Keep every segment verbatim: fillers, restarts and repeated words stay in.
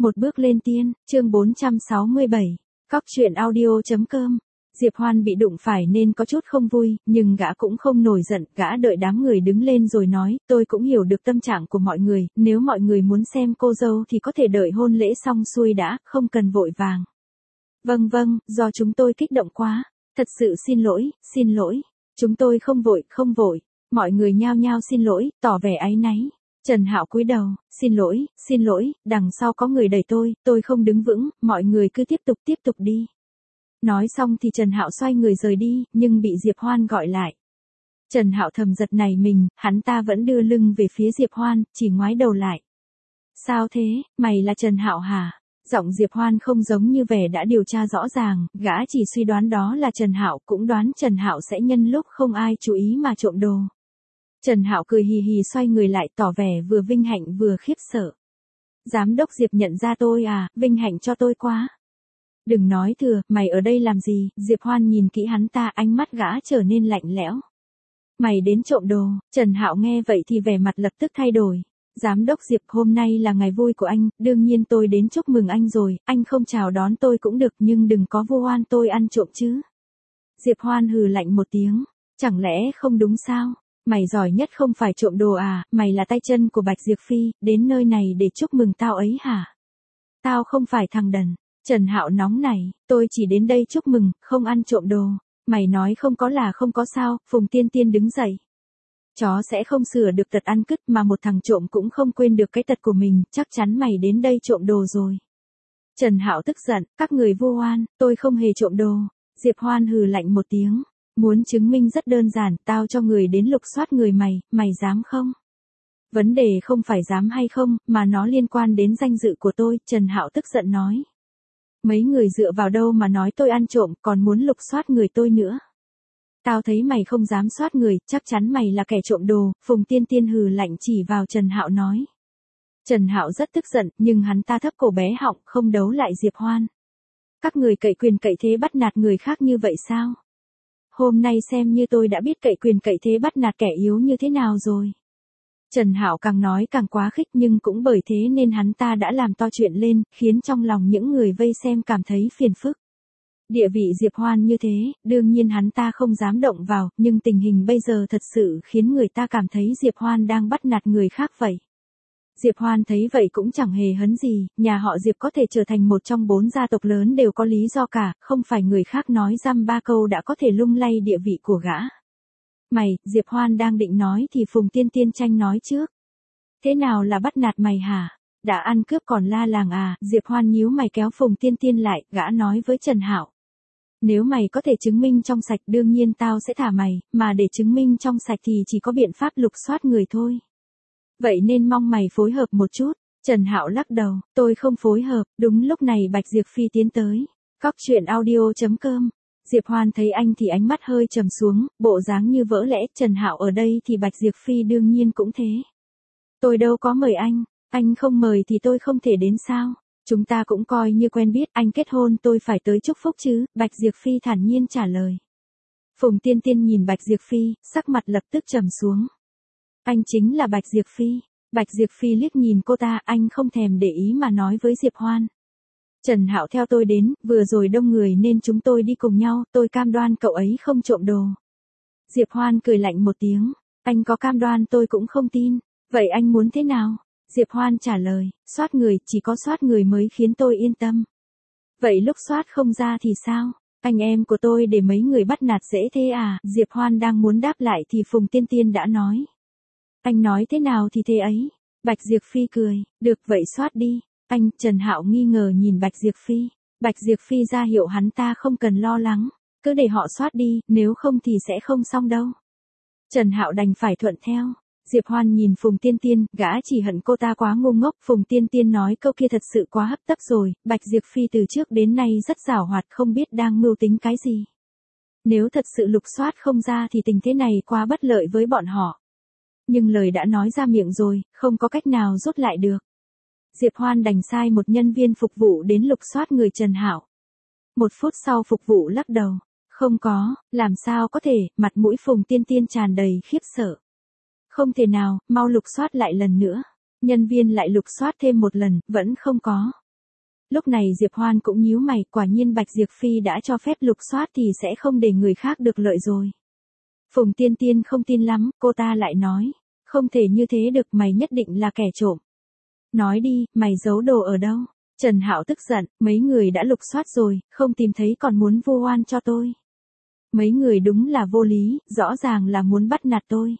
Một bước lên tiên, chương bốn trăm sáu mươi bảy, cóc truyện audio.com. Diệp Hoan bị đụng phải nên có chút không vui, nhưng gã cũng không nổi giận, gã đợi đám người đứng lên rồi nói, tôi cũng hiểu được tâm trạng của mọi người, nếu mọi người muốn xem cô dâu thì có thể đợi hôn lễ xong xuôi đã, không cần vội vàng. Vâng vâng, do chúng tôi kích động quá, thật sự xin lỗi, xin lỗi, chúng tôi không vội, không vội, mọi người nhao nhao xin lỗi, tỏ vẻ áy náy. Trần Hạo cúi đầu, xin lỗi, xin lỗi, đằng sau có người đẩy tôi, tôi không đứng vững, mọi người cứ tiếp tục tiếp tục đi. Nói xong thì Trần Hạo xoay người rời đi, nhưng bị Diệp Hoan gọi lại. Trần Hạo thầm giật nảy mình, hắn ta vẫn đưa lưng về phía Diệp Hoan, chỉ ngoái đầu lại. Sao thế, mày là Trần Hạo hả? Giọng Diệp Hoan không giống như vẻ đã điều tra rõ ràng, gã chỉ suy đoán đó là Trần Hạo, cũng đoán Trần Hạo sẽ nhân lúc không ai chú ý mà trộm đồ. Trần Hạo cười hì hì xoay người lại tỏ vẻ vừa vinh hạnh vừa khiếp sợ. Giám đốc Diệp nhận ra tôi à, vinh hạnh cho tôi quá. Đừng nói thừa, mày ở đây làm gì? Diệp Hoan nhìn kỹ hắn ta, ánh mắt gã trở nên lạnh lẽo. Mày đến trộm đồ. Trần Hạo nghe vậy thì vẻ mặt lập tức thay đổi. Giám đốc Diệp, hôm nay là ngày vui của anh, đương nhiên tôi đến chúc mừng anh rồi, anh không chào đón tôi cũng được nhưng đừng có vu oan tôi ăn trộm chứ. Diệp Hoan hừ lạnh một tiếng, chẳng lẽ không đúng sao? Mày giỏi nhất không phải trộm đồ à, mày là tay chân của Bạch Diệp Phi, đến nơi này để chúc mừng tao ấy hả? Tao không phải thằng đần. Trần Hạo nóng này, tôi chỉ đến đây chúc mừng, không ăn trộm đồ. Mày nói không có là không có sao, Phùng Tiên Tiên đứng dậy. Chó sẽ không sửa được tật ăn cứt mà một thằng trộm cũng không quên được cái tật của mình, chắc chắn mày đến đây trộm đồ rồi. Trần Hạo tức giận, các người vu oan, tôi không hề trộm đồ. Diệp Hoan hừ lạnh một tiếng. Muốn chứng minh rất đơn giản, tao cho người đến lục soát người mày, mày dám không? Vấn đề không phải dám hay không, mà nó liên quan đến danh dự của tôi, Trần Hạo tức giận nói. Mấy người dựa vào đâu mà nói tôi ăn trộm, còn muốn lục soát người tôi nữa. Tao thấy mày không dám soát người, chắc chắn mày là kẻ trộm đồ, Phùng Tiên Tiên hừ lạnh chỉ vào Trần Hạo nói. Trần Hạo rất tức giận, nhưng hắn ta thấp cổ bé họng, không đấu lại Diệp Hoan. Các người cậy quyền cậy thế bắt nạt người khác như vậy sao? Hôm nay xem như tôi đã biết cậy quyền cậy thế bắt nạt kẻ yếu như thế nào rồi. Trần Hạo càng nói càng quá khích nhưng cũng bởi thế nên hắn ta đã làm to chuyện lên, khiến trong lòng những người vây xem cảm thấy phiền phức. Địa vị Diệp Hoan như thế, đương nhiên hắn ta không dám động vào, nhưng tình hình bây giờ thật sự khiến người ta cảm thấy Diệp Hoan đang bắt nạt người khác vậy. Diệp Hoan thấy vậy cũng chẳng hề hấn gì, nhà họ Diệp có thể trở thành một trong bốn gia tộc lớn đều có lý do cả, không phải người khác nói dăm ba câu đã có thể lung lay địa vị của gã. Mày, Diệp Hoan đang định nói thì Phùng Tiên Tiên tranh nói trước. Thế nào là bắt nạt mày hả? Đã ăn cướp còn la làng à? Diệp Hoan nhíu mày kéo Phùng Tiên Tiên lại, gã nói với Trần Hạo. Nếu mày có thể chứng minh trong sạch đương nhiên tao sẽ thả mày, mà để chứng minh trong sạch thì chỉ có biện pháp lục soát người thôi. Vậy nên mong mày phối hợp một chút. Trần Hạo lắc đầu, tôi không phối hợp. Đúng lúc này Bạch Diệp Phi tiến tới. Cóc truyện audio.com. Diệp Hoan thấy anh thì ánh mắt hơi trầm xuống, bộ dáng như vỡ lẽ. Trần Hạo ở đây thì Bạch Diệp Phi đương nhiên cũng thế. Tôi đâu có mời anh, anh không mời thì tôi không thể đến sao? Chúng ta cũng coi như quen biết, anh kết hôn tôi phải tới chúc phúc chứ, Bạch Diệp Phi thản nhiên trả lời. Phùng Tiên Tiên nhìn Bạch Diệp Phi, sắc mặt lập tức trầm xuống. Anh chính là Bạch Diệp Phi. Bạch Diệp Phi liếc nhìn cô ta, anh không thèm để ý mà nói với Diệp Hoan. Trần Hạo theo tôi đến, vừa rồi đông người nên chúng tôi đi cùng nhau, tôi cam đoan cậu ấy không trộm đồ. Diệp Hoan cười lạnh một tiếng, anh có cam đoan tôi cũng không tin, vậy anh muốn thế nào? Diệp Hoan trả lời, soát người, chỉ có soát người mới khiến tôi yên tâm. Vậy lúc soát không ra thì sao? Anh em của tôi để mấy người bắt nạt dễ thế à? Diệp Hoan đang muốn đáp lại thì Phùng Tiên Tiên đã nói. Anh nói thế nào thì thế ấy. Bạch Diệp Phi cười, được vậy soát đi. Anh, Trần Hạo nghi ngờ nhìn Bạch Diệp Phi. Bạch Diệp Phi ra hiệu hắn ta không cần lo lắng. Cứ để họ soát đi, nếu không thì sẽ không xong đâu. Trần Hạo đành phải thuận theo. Diệp Hoan nhìn Phùng Tiên Tiên, gã chỉ hận cô ta quá ngu ngốc. Phùng Tiên Tiên nói câu kia thật sự quá hấp tấp rồi. Bạch Diệp Phi từ trước đến nay rất giảo hoạt, không biết đang mưu tính cái gì. Nếu thật sự lục soát không ra thì tình thế này quá bất lợi với bọn họ. Nhưng lời đã nói ra miệng rồi, không có cách nào rút lại được. Diệp Hoan đành sai một nhân viên phục vụ đến lục soát người Trần Hạo. Một phút sau phục vụ lắc đầu. Không có, làm sao có thể, mặt mũi Phùng Tiên Tiên tràn đầy khiếp sợ. Không thể nào, mau lục soát lại lần nữa. Nhân viên lại lục soát thêm một lần, vẫn không có. Lúc này Diệp Hoan cũng nhíu mày, quả nhiên Bạch Diệp Phi đã cho phép lục soát thì sẽ không để người khác được lợi rồi. Phùng Tiên Tiên không tin lắm, cô ta lại nói, không thể như thế được, mày nhất định là kẻ trộm. Nói đi, mày giấu đồ ở đâu? Trần Hạo tức giận, mấy người đã lục soát rồi, không tìm thấy còn muốn vu oan cho tôi. Mấy người đúng là vô lý, rõ ràng là muốn bắt nạt tôi.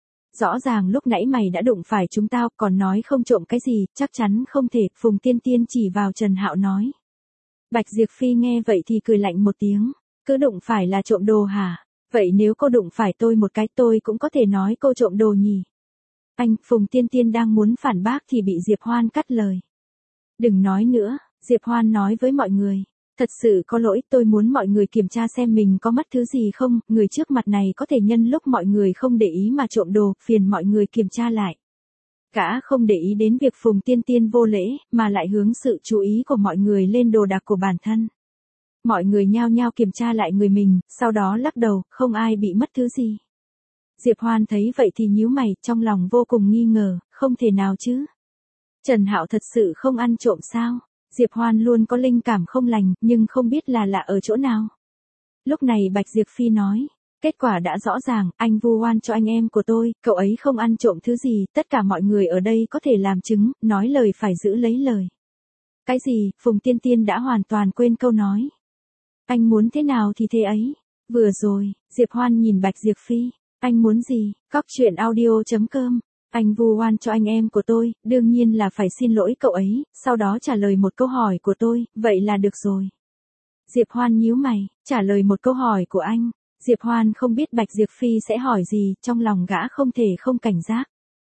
Rõ ràng lúc nãy mày đã đụng phải chúng tao, còn nói không trộm cái gì, chắc chắn không thể, Phùng Tiên Tiên chỉ vào Trần Hạo nói. Bạch Diệp Phi nghe vậy thì cười lạnh một tiếng, cứ đụng phải là trộm đồ hả? Vậy nếu cô đụng phải tôi một cái tôi cũng có thể nói cô trộm đồ nhỉ? Anh, Phùng Tiên Tiên đang muốn phản bác thì bị Diệp Hoan cắt lời. Đừng nói nữa, Diệp Hoan nói với mọi người. Thật sự có lỗi, tôi muốn mọi người kiểm tra xem mình có mất thứ gì không, người trước mặt này có thể nhân lúc mọi người không để ý mà trộm đồ, phiền mọi người kiểm tra lại. Gã không để ý đến việc Phùng Tiên Tiên vô lễ, mà lại hướng sự chú ý của mọi người lên đồ đạc của bản thân. Mọi người nhao nhao kiểm tra lại người mình, sau đó lắc đầu, không ai bị mất thứ gì. Diệp Hoan thấy vậy thì nhíu mày, trong lòng vô cùng nghi ngờ, không thể nào chứ. Trần Hạo thật sự không ăn trộm sao? Diệp Hoan luôn có linh cảm không lành, nhưng không biết là lạ ở chỗ nào. Lúc này Bạch Diệp Phi nói, kết quả đã rõ ràng, anh vu oan cho anh em của tôi, cậu ấy không ăn trộm thứ gì, tất cả mọi người ở đây có thể làm chứng, nói lời phải giữ lấy lời. Cái gì? Phùng Tiên Tiên đã hoàn toàn quên câu nói. Anh muốn thế nào thì thế ấy. Vừa rồi, Diệp Hoan nhìn Bạch Diệp Phi, anh muốn gì? Cóc truyện audio chấm com. Anh vu oan cho anh em của tôi, đương nhiên là phải xin lỗi cậu ấy, sau đó trả lời một câu hỏi của tôi, vậy là được rồi. Diệp Hoan nhíu mày, trả lời một câu hỏi của anh. Diệp Hoan không biết Bạch Diệp Phi sẽ hỏi gì, trong lòng gã không thể không cảnh giác.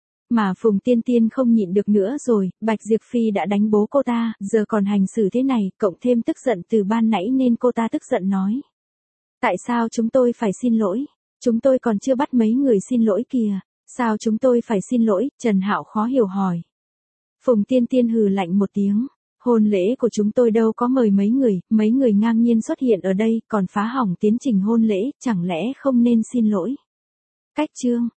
Mà Phùng Tiên Tiên không nhịn được nữa rồi, Bạch Diệp Phi đã đánh bố cô ta, giờ còn hành xử thế này, cộng thêm tức giận từ ban nãy nên cô ta tức giận nói. Tại sao chúng tôi phải xin lỗi? Chúng tôi còn chưa bắt mấy người xin lỗi kìa. Sao chúng tôi phải xin lỗi? Trần Hạo khó hiểu hỏi. Phùng Tiên Tiên hừ lạnh một tiếng. Hôn lễ của chúng tôi đâu có mời mấy người, mấy người ngang nhiên xuất hiện ở đây, còn phá hỏng tiến trình hôn lễ, chẳng lẽ không nên xin lỗi? Cách chương.